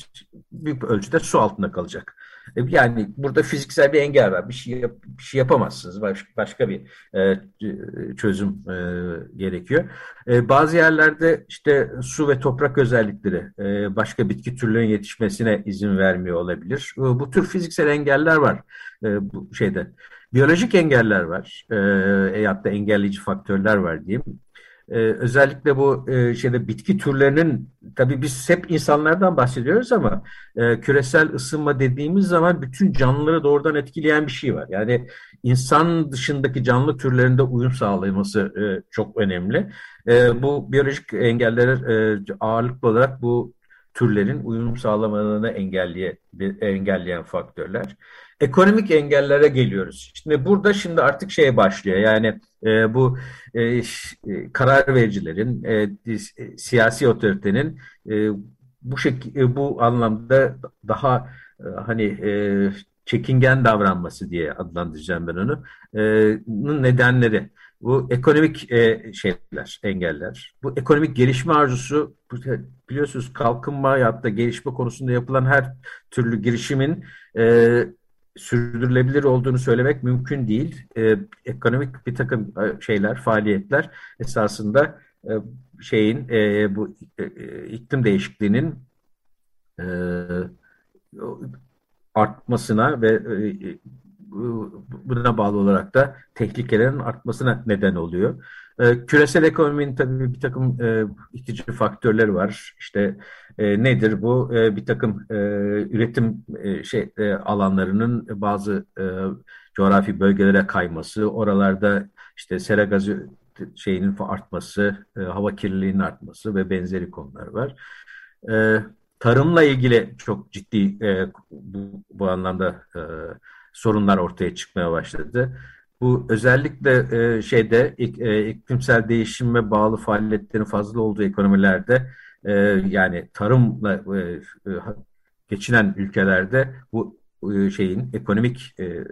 büyük bir ölçüde su altında kalacak. E, yani burada fiziksel bir engel var. Bir şey yap, bir şey yapamazsınız. Baş, başka bir e, çözüm e, gerekiyor. E, bazı yerlerde işte su ve toprak özellikleri e, başka bitki türlerinin yetişmesine izin vermiyor olabilir. E, bu tür fiziksel engeller var e, bu şeyde. Biyolojik engeller var. E, hatta engelleyici faktörler var diyeyim. Ee, özellikle bu e, şeyde bitki türlerinin tabii biz hep insanlardan bahsediyoruz ama e, küresel ısınma dediğimiz zaman bütün canlıları doğrudan etkileyen bir şey var. Yani insan dışındaki canlı türlerinde uyum sağlaması e, çok önemli. E, bu biyolojik engeller e, ağırlıklı olarak bu türlerin uyum sağlamalarını engelleyen, engelleyen faktörler. Ekonomik engellere geliyoruz. Şimdi burada şimdi artık şeye başlıyor. Yani e, bu e, e, karar vericilerin, e, e, siyasi otoritenin e, bu şekilde bu anlamda daha e, hani e, çekingen davranması diye adlandıracağım ben onu. E, nedenleri. Bu ekonomik e, şeyler, engeller. Bu ekonomik gelişme arzusu biliyorsunuz kalkınma ya da gelişme konusunda yapılan her türlü girişimin e, sürdürülebilir olduğunu söylemek mümkün değil. E, ekonomik bir takım şeyler, faaliyetler esasında e, şeyin e, bu e, iklim değişikliğinin e, artmasına ve e, buna bağlı olarak da tehlikelerin artmasına neden oluyor. E, küresel ekonominin tabii bir takım e, itici faktörleri var. İşte e, nedir bu? E, bir takım e, üretim e, şey e, alanlarının bazı e, coğrafi bölgelere kayması, oralarda işte sera gazı şeyinin artması, e, hava kirliliğinin artması ve benzeri konular var. E, tarımla ilgili çok ciddi e, bu, bu anlamda e, sorunlar ortaya çıkmaya başladı. Bu özellikle e, şeyde ik, e, iklimsel değişime bağlı faaliyetlerin fazla olduğu ekonomilerde e, yani tarımla e, e, geçinen ülkelerde bu e, şeyin ekonomik e, e,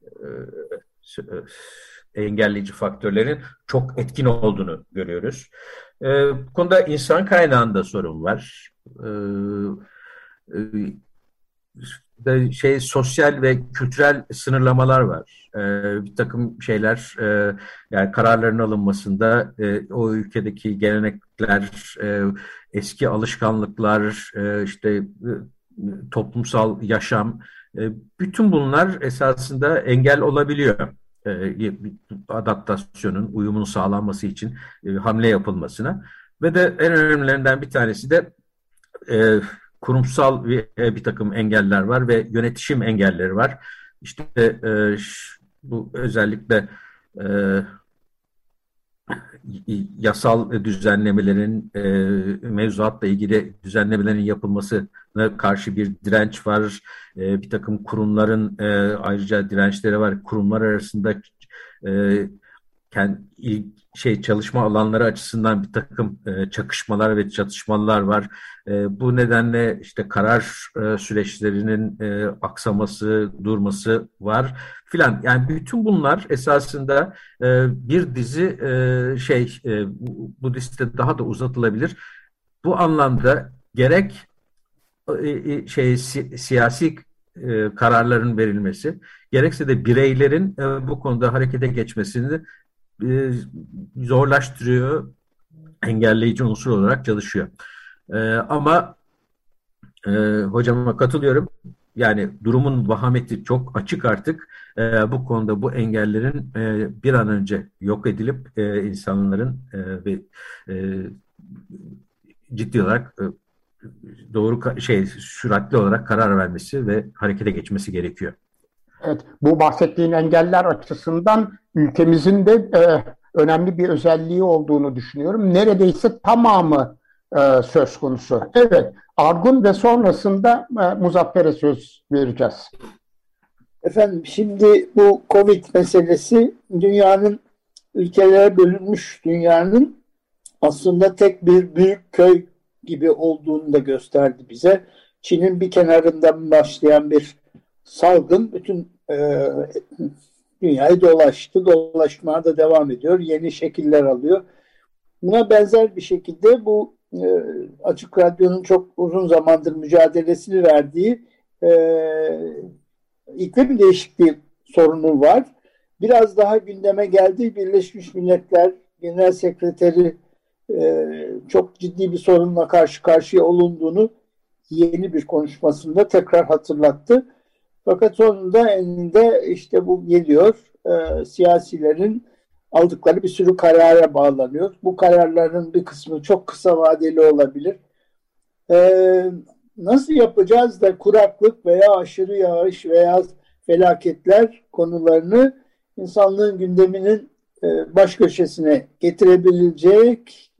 e, engelleyici faktörlerin çok etkin olduğunu görüyoruz. E, bu konuda insan kaynağında sorun var. E, de şey sosyal ve kültürel sınırlamalar var. E, bir takım şeyler e, yani kararların alınmasında e, o ülkedeki gelenekler, e, eski alışkanlıklar, e, işte e, toplumsal yaşam, e, bütün bunlar esasında engel olabiliyor. E, adaptasyonun, uyumun sağlanması için e, hamle yapılmasına. Ve de en önemlilerinden bir tanesi de e, kurumsal bir, e, bir takım engeller var ve yönetişim engelleri var. İşte e, bu özellikle e, yasal düzenlemelerin, e, mevzuatla ilgili düzenlemelerin yapılmasına karşı bir direnç var. E, bir takım kurumların e, ayrıca dirençleri var. Kurumlar arasında e, kendi şey çalışma alanları açısından bir takım e, çakışmalar ve çatışmalar var. E, bu nedenle işte karar e, süreçlerinin e, aksaması, durması var filan. Yani bütün bunlar esasında e, bir dizi e, şey e, bu liste daha da uzatılabilir. Bu anlamda gerek e, şey si, siyasi e, kararların verilmesi, gerekse de bireylerin e, bu konuda harekete geçmesini e, zorlaştırıyor, engelleyici unsur olarak çalışıyor. E, ama e, hocama katılıyorum. Yani durumun vahameti çok açık artık. E, bu konuda bu engellerin e, bir an önce yok edilip e, insanların e, ve e, ciddi olarak e, doğru şey süratli olarak karar vermesi ve harekete geçmesi gerekiyor. Evet, bu bahsettiğin engeller açısından ülkemizin de e, önemli bir özelliği olduğunu düşünüyorum. Neredeyse tamamı e, söz konusu. Evet, Argun ve sonrasında e, Muzaffer'e söz vereceğiz. Efendim şimdi bu Covid meselesi dünyanın ülkelere bölünmüş dünyanın aslında tek bir büyük köy gibi olduğunu da gösterdi bize. Çin'in bir kenarından başlayan bir salgın bütün e, dünyayı dolaştı. Dolaşmaya da devam ediyor. Yeni şekiller alıyor. Buna benzer bir şekilde bu e, Açık Radyo'nun çok uzun zamandır mücadelesini verdiği e, iklim değişikliği sorunu var. Biraz daha gündeme geldi. Birleşmiş Milletler Genel Sekreteri e, çok ciddi bir sorunla karşı karşıya olunduğunu yeni bir konuşmasında tekrar hatırlattı. Fakat sonunda elinde işte bu geliyor. E, siyasilerin aldıkları bir sürü karara bağlanıyor. Bu kararların bir kısmı çok kısa vadeli olabilir. E, nasıl yapacağız da kuraklık veya aşırı yağış veya felaketler konularını insanlığın gündeminin e, baş köşesine getirebilecek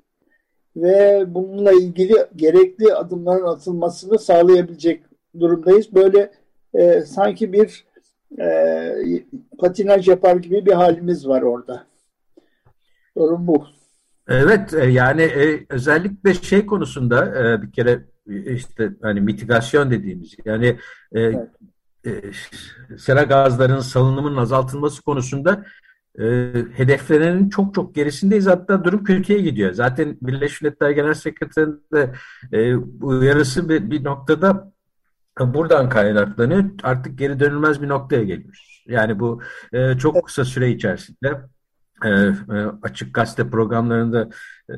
ve bununla ilgili gerekli adımların atılmasını sağlayabilecek durumdayız. Böyle e, sanki bir e, patinaj yapar gibi bir halimiz var orada. Sorun bu. Evet, yani e, özellikle şey konusunda e, bir kere işte hani mitigasyon dediğimiz yani e, evet. e, sera gazlarının salınımının azaltılması konusunda e, hedeflenenin çok çok gerisindeyiz. Hatta durum kötüye gidiyor. Zaten Birleşmiş Milletler Genel Sekreterinin de e, uyarısı bir, bir noktada buradan kaynaklanıyor. Artık geri dönülmez bir noktaya geliyoruz. Yani bu e, çok kısa süre içerisinde e, e, açık gazete programlarında e,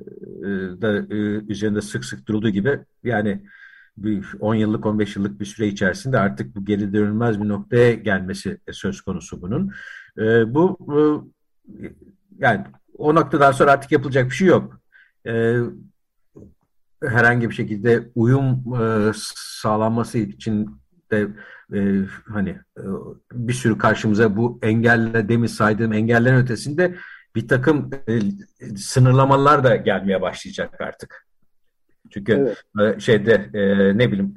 da e, üzerinde sık sık durulduğu gibi yani on yıllık on beş yıllık bir süre içerisinde artık bu geri dönülmez bir noktaya gelmesi söz konusu bunun. E, bu e, yani o noktadan sonra artık yapılacak bir şey yok. E, herhangi bir şekilde uyum e, sağlanması için de e, hani e, bir sürü karşımıza bu engelle demin saydığım engellerin ötesinde bir takım e, sınırlamalar da gelmeye başlayacak artık. Çünkü evet. e, şeyde e, ne bileyim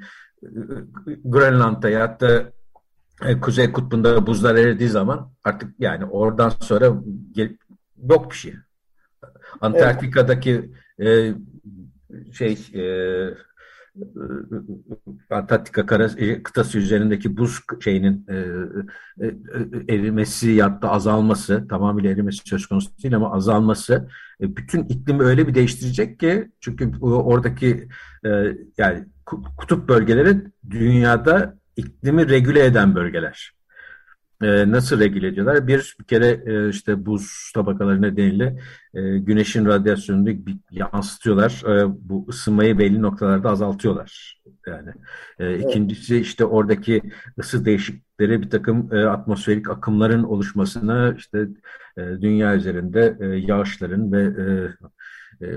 Grönland'da ya da e, Kuzey Kutbu'nda buzlar eridiği zaman artık yani oradan sonra gel, yok bir şey. Antarktika'daki evet. e, şey e, Antarktika kara, kıtası üzerindeki buz şeyinin e, e, erimesi ya da azalması, tamamıyla erimesi söz konusu değil ama azalması e, bütün iklimi öyle bir değiştirecek ki, çünkü oradaki e, yani kutup bölgeleri dünyada iklimi regüle eden bölgeler. Ee, nasıl regüle ediyorlar? Bir, bir kere e, işte buz tabakaları nedeniyle e, güneşin radyasyonunu bir yansıtıyorlar. E, bu ısınmayı belli noktalarda azaltıyorlar. Yani e, ikincisi işte oradaki ısı değişiklikleri bir takım e, atmosferik akımların oluşmasına, işte e, dünya üzerinde e, yağışların ve e, e,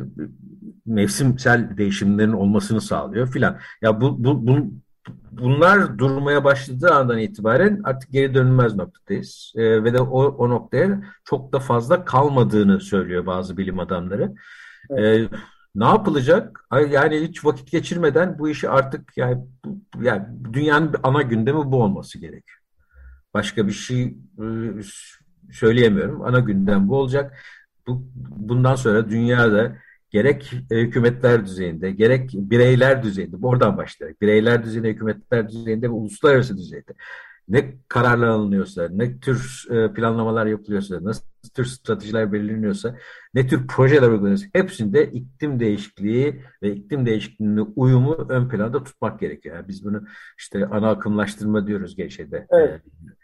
mevsimsel değişimlerin olmasını sağlıyor filan. Ya bu, bu, bu bunlar durmaya başladığı andan itibaren artık geri dönülmez noktadayız. E, ve de o, o noktaya çok da fazla kalmadığını söylüyor bazı bilim adamları. Evet. E, ne yapılacak? Yani hiç vakit geçirmeden bu işi artık, yani, yani dünyanın ana gündemi bu olması gerekiyor. Başka bir şey e, söyleyemiyorum. Ana gündem bu olacak. Bu, bundan sonra dünyada gerek hükümetler düzeyinde, gerek bireyler düzeyinde, oradan başlayarak bireyler düzeyinde, hükümetler düzeyinde ve uluslararası düzeyde ne kararlar alınıyorsa, ne tür planlamalar yapılıyorsa, nasıl tür stratejiler belirleniyorsa, ne tür projeler uygulanıyorsa, hepsinde iklim değişikliği ve iklim değişikliğine uyumu ön planda tutmak gerekiyor. Yani biz bunu işte ana akımlaştırma diyoruz gençede. Evet.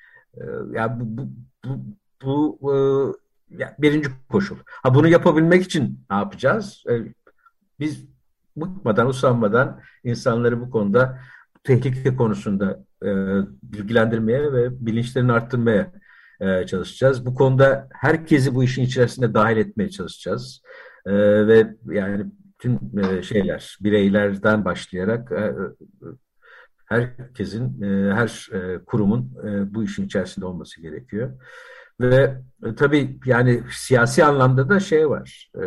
Yani bu, bu, bu, bu yani birinci koşul. Ha, bunu yapabilmek için ne yapacağız? Ee, biz bıkmadan, usanmadan insanları bu konuda, tehlike konusunda e, bilgilendirmeye ve bilinçlerini arttırmaya e, çalışacağız. Bu konuda herkesi bu işin içerisinde dahil etmeye çalışacağız. E, ve yani tüm e, şeyler, bireylerden başlayarak e, herkesin, e, her e, kurumun e, bu işin içerisinde olması gerekiyor. Ve e, tabii yani siyasi anlamda da şey var. E,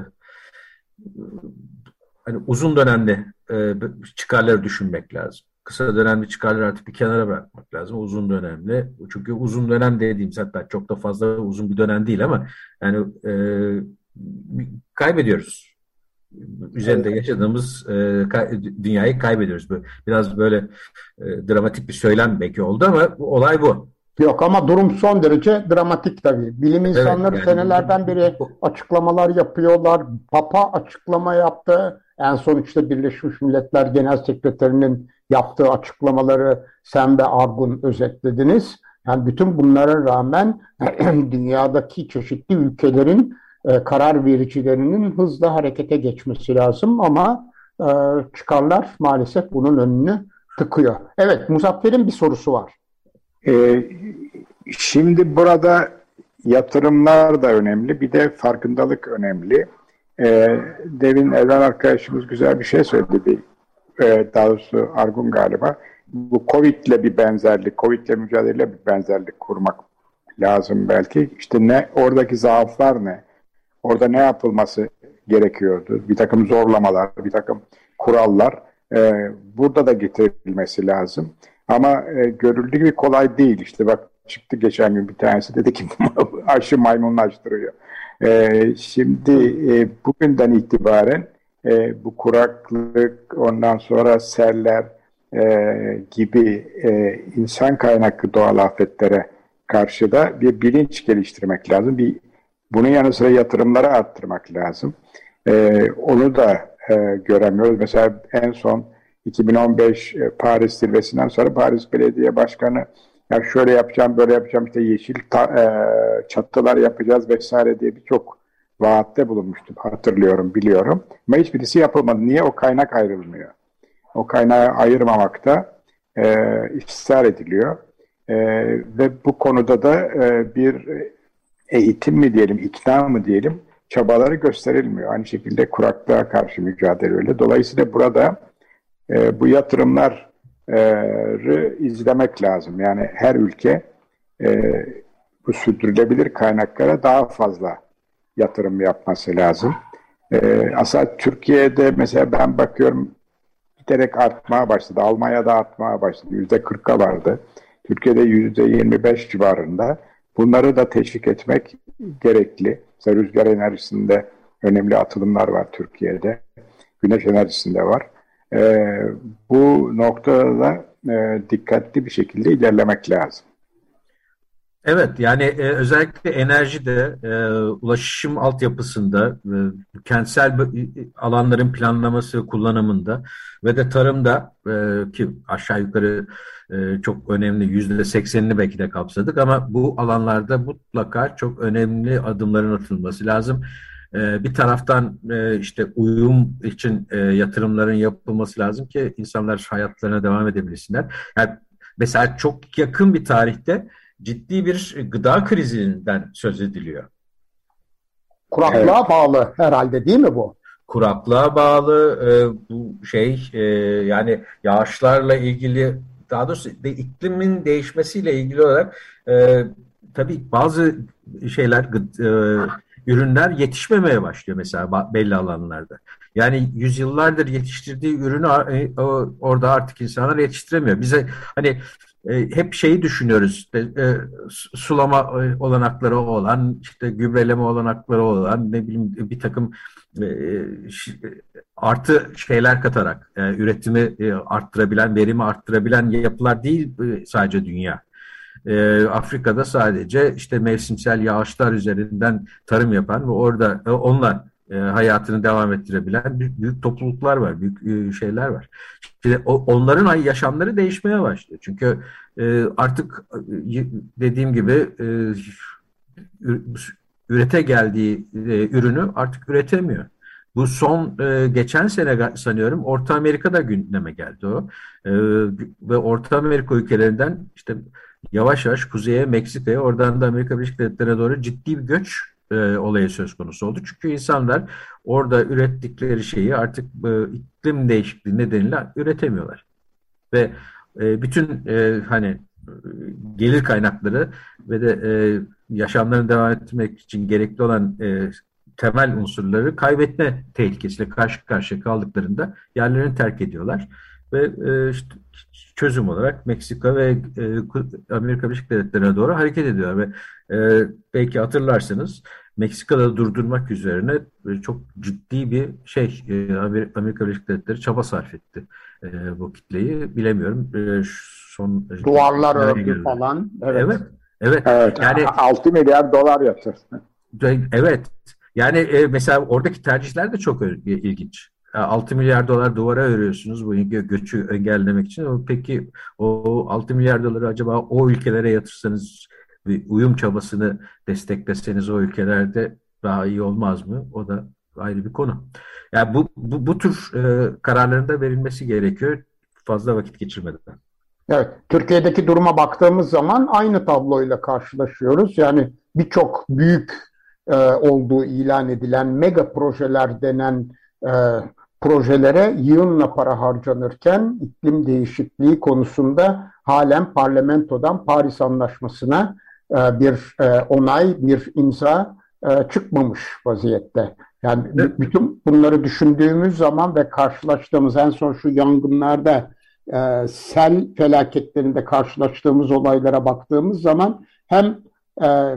hani uzun dönemli e, çıkarları düşünmek lazım. Kısa dönemli çıkarları artık bir kenara bırakmak lazım. Uzun dönemli. Çünkü uzun dönem dediğimiz, hatta çok da fazla uzun bir dönem değil ama yani e, kaybediyoruz. Üzerinde evet. yaşadığımız e, kay, dünyayı kaybediyoruz. Biraz böyle e, dramatik bir söylem belki oldu ama olay bu. Yok ama durum son derece dramatik tabii. Bilim insanları evet, yani, senelerden beri açıklamalar yapıyorlar. Papa açıklama yaptı. En son işte Birleşmiş Milletler Genel Sekreterinin yaptığı açıklamaları sen ve Argun özetlediniz. Yani bütün bunlara rağmen dünyadaki çeşitli ülkelerin e, karar vericilerinin hızla harekete geçmesi lazım ama e, çıkarlar maalesef bunun önünü tıkıyor. Evet, Muzaffer'in bir sorusu var. Ee, şimdi burada yatırımlar da önemli, bir de farkındalık önemli. Ee, Devin Elvan arkadaşımız güzel bir şey söyledi. Ee, daha doğrusu Argun galiba. Bu Covid'le bir benzerlik, Covid'le mücadeleyle bir benzerlik kurmak lazım belki. İşte ne, oradaki zaaflar ne? Orada ne yapılması gerekiyordu? Bir takım zorlamalar, bir takım kurallar e, burada da getirilmesi lazım. Ama e, görüldüğü gibi kolay değil. İşte bak çıktı geçen gün bir tanesi dedi ki aşı maymunlaştırıyor. E, şimdi e, bugünden itibaren e, bu kuraklık, ondan sonra seller e, gibi e, insan kaynaklı doğal afetlere karşı da bir bilinç geliştirmek lazım. Bir, bunun yanı sıra yatırımları arttırmak lazım. E, onu da e, göremiyoruz. Mesela en son iki bin on beş Paris zirvesinden sonra Paris Belediye Başkanı ya şöyle yapacağım, böyle yapacağım, işte yeşil ta, e, çatılar yapacağız vesaire diye birçok vaatte bulunmuştum. Hatırlıyorum, biliyorum. Ama hiçbirisi yapılmadı. Niye? O kaynak ayrılmıyor. O kaynağı ayırmamakta e, ısrar ediliyor. E, ve bu konuda da e, bir eğitim mi diyelim, ikna mı diyelim, çabaları gösterilmiyor. Aynı şekilde kuraklığa karşı mücadele öyle. Dolayısıyla burada e, bu yatırımları izlemek lazım. Yani her ülke e, bu sürdürülebilir kaynaklara daha fazla yatırım yapması lazım. E, aslında Türkiye'de mesela ben bakıyorum giderek artmaya başladı. Almanya'da artmaya başladı. Yüzde kırka vardı. Türkiye'de yüzde yirmi beş civarında. Bunları da teşvik etmek gerekli. Mesela rüzgar enerjisinde önemli atılımlar var Türkiye'de. Güneş enerjisinde var. E, bu noktada da e, dikkatli bir şekilde ilerlemek lazım. Evet, yani e, özellikle enerjide, e, ulaşım altyapısında, e, kentsel alanların planlaması, kullanımında ve de tarımda e, ki aşağı yukarı e, çok önemli yüzde seksenini belki de kapsadık ama bu alanlarda mutlaka çok önemli adımların atılması lazım. E, bir taraftan e, işte uyum için e, yatırımların yapılması lazım ki insanlar hayatlarına devam edebilsinler. Yani mesela çok yakın bir tarihte ciddi bir gıda krizinden söz ediliyor. Kuraklığa Evet. bağlı herhalde değil mi bu? Kuraklığa bağlı e, bu şey e, yani yağışlarla ilgili, daha doğrusu de, iklimin değişmesiyle ilgili olarak e, tabii bazı şeyler gıd, e, ürünler yetişmemeye başlıyor mesela belli alanlarda. Yani yüzyıllardır yetiştirdiği ürünü e, orada artık insanlar yetiştiremiyor. Bize hani e, hep şeyi düşünüyoruz. E, e, sulama olanakları olan, işte gübreleme olanakları olan, ne bileyim bir takım e, artı şeyler katarak e, üretimi e, arttırabilen, verimi arttırabilen yapılar değil e, sadece dünya. E, Afrika'da sadece işte mevsimsel yağışlar üzerinden tarım yapan ve orada e, onlar e, hayatını devam ettirebilen büyük, büyük topluluklar var, büyük e, şeyler var. Şimdi o, onların yaşamları değişmeye başlıyor. Çünkü e, artık e, dediğim gibi e, ürete geldiği e, ürünü artık üretemiyor. Bu son e, geçen sene sanıyorum Orta Amerika'da gündeme geldi o. E, ve Orta Amerika ülkelerinden işte yavaş yavaş kuzeye, Meksika'ya, oradan da Amerika Birleşik Devletleri'ne doğru ciddi bir göç e, olayı söz konusu oldu. Çünkü insanlar orada ürettikleri şeyi artık e, iklim değişikliği nedeniyle üretemiyorlar. Ve e, bütün e, hani gelir kaynakları ve de e, yaşamlarını devam ettirmek için gerekli olan e, temel unsurları kaybetme tehlikesiyle karşı karşıya kaldıklarında yerlerini terk ediyorlar. Ve e, işte çözüm olarak Meksika ve e, Amerika Birleşik Devletleri'ne doğru hareket ediyor. Ve e, belki hatırlarsınız Meksika'da durdurmak üzerine e, çok ciddi bir şey e, Amerika Birleşik Devletleri çaba sarf etti. E, bu kitleyi bilemiyorum. E, son Duvarlar ördü falan. Evet. Evet. Evet. Evet. Yani altı milyar dolar yatır. evet. Yani e, mesela oradaki tercihler de çok ilginç. altı milyar dolar duvara örüyorsunuz bu gö göçü engellemek için. Peki o altı milyar doları acaba o ülkelere yatırsanız, bir uyum çabasını destekleseniz o ülkelerde daha iyi olmaz mı? O da ayrı bir konu. Yani bu bu, bu tür e, kararların da verilmesi gerekiyor fazla vakit geçirmeden. Evet, Türkiye'deki duruma baktığımız zaman aynı tabloyla karşılaşıyoruz. Yani birçok büyük e, olduğu ilan edilen mega projeler denen e, projelere yığınla para harcanırken iklim değişikliği konusunda halen parlamentodan Paris Anlaşması'na e, bir e, onay, bir imza e, çıkmamış vaziyette. Yani Evet. bütün bunları düşündüğümüz zaman ve karşılaştığımız en son şu yangınlarda e, sel felaketlerinde karşılaştığımız olaylara baktığımız zaman hem e,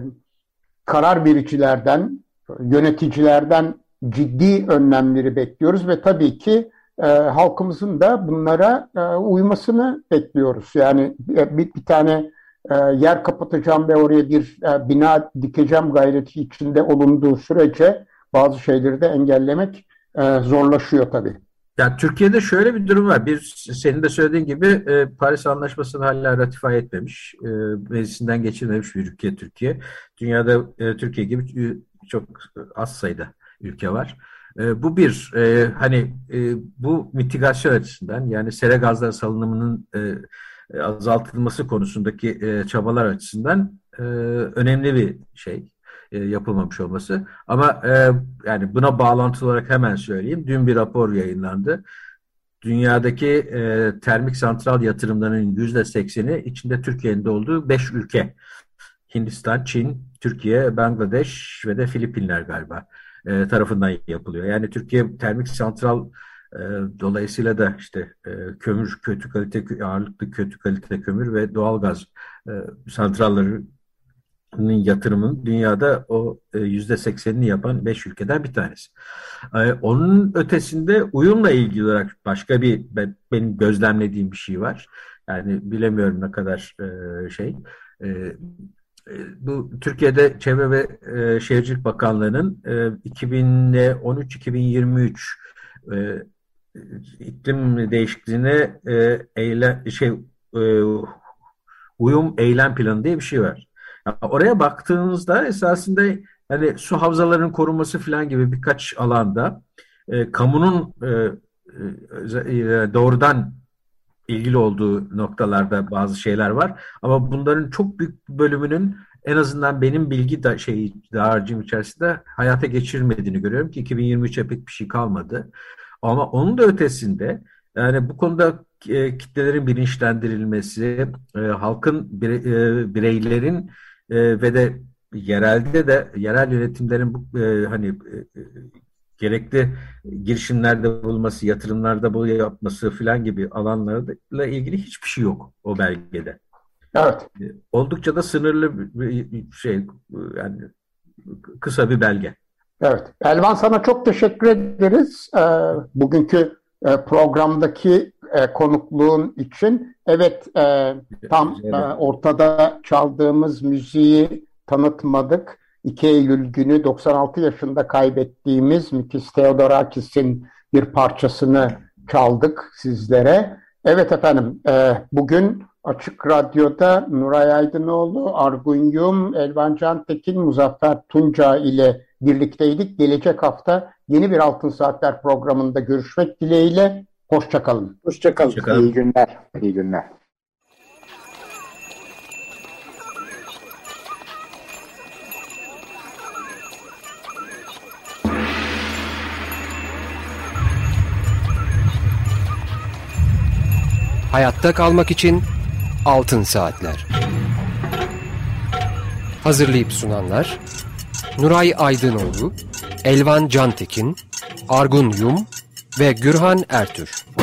karar vericilerden, yöneticilerden ciddi önlemleri bekliyoruz ve tabii ki e, halkımızın da bunlara e, uymasını bekliyoruz. Yani bir, bir tane e, yer kapatacağım ve oraya bir e, bina dikeceğim gayreti içinde olunduğu sürece bazı şeyleri de engellemek e, zorlaşıyor tabii. Yani Türkiye'de şöyle bir durum var. Bir, senin de söylediğin gibi e, Paris Anlaşması'nı hala ratife etmemiş, e, meclisinden geçirmemiş bir ülke Türkiye. Dünyada e, Türkiye gibi e, çok az sayıda ülke var. E, bu bir, e, hani e, bu mitigasyon açısından yani sera gazları salınımının e, azaltılması konusundaki e, çabalar açısından e, önemli bir şey. E, yapılmamış olması. Ama e, yani buna bağlantılı olarak hemen söyleyeyim. Dün bir rapor yayınlandı. Dünyadaki e, termik santral yatırımlarının yüzde sekseni içinde Türkiye'nin de olduğu beş ülke. Hindistan, Çin, Türkiye, Bangladeş ve de Filipinler galiba e, tarafından yapılıyor. Yani Türkiye termik santral e, dolayısıyla da işte e, kömür, kötü kalite, ağırlıklı kötü kalite kömür ve doğalgaz e, santralları yatırımın dünyada o yüzde seksenini yapan beş ülkeden bir tanesi. Onun ötesinde uyumla ilgili olarak başka bir benim gözlemlediğim bir şey var. Yani bilemiyorum ne kadar şey. Bu Türkiye'de Çevre ve Şehircilik Bakanlığı'nın iki bin on üç iki bin yirmi üç iklim değişikliğine eyle, şey uyum eylem planı diye bir şey var. Yani oraya baktığınızda esasında hani su havzalarının korunması falan gibi birkaç alanda e, kamunun e, e, doğrudan ilgili olduğu noktalarda bazı şeyler var. Ama bunların çok büyük bölümünün en azından benim bilgi da şeyi dağarcığım içerisinde hayata geçirilmediğini görüyorum ki iki bin yirmi üçe pek bir şey kalmadı. Ama onun da ötesinde yani bu konuda e, kitlelerin bilinçlendirilmesi, e, halkın bire, e, bireylerin e, ve de yerelde de yerel yönetimlerin bu e, hani e, gerekli girişimlerde bulunması, yatırımlarda bu yapması filan gibi alanlarla ilgili hiçbir şey yok o belgede. Evet. E, oldukça da sınırlı bir şey, yani kısa bir belge. Evet. Elvan, sana çok teşekkür ederiz. Ee, bugünkü e, programdaki e, konukluğun için. Evet, e, tam e, ortada çaldığımız müziği tanıtmadık. iki Eylül günü doksan altı yaşında kaybettiğimiz Mikis Theodorakis'in bir parçasını çaldık sizlere. Evet efendim, e, bugün Açık Radyo'da Nuray Aydınoğlu, Argun Yum, Elvan Cantekin, Muzaffer Tunca ile birlikteydik. Gelecek hafta yeni bir Altın Saatler programında görüşmek dileğiyle. Hoşçakalın. Hoşçakalın. Hoşçakalın. İyi günler. İyi günler. Hayatta kalmak için Altın Saatler. Hazırlayıp sunanlar Nuray Aydınoğlu, Elvan Cantekin, Argun Yum ve Gürhan Ertür.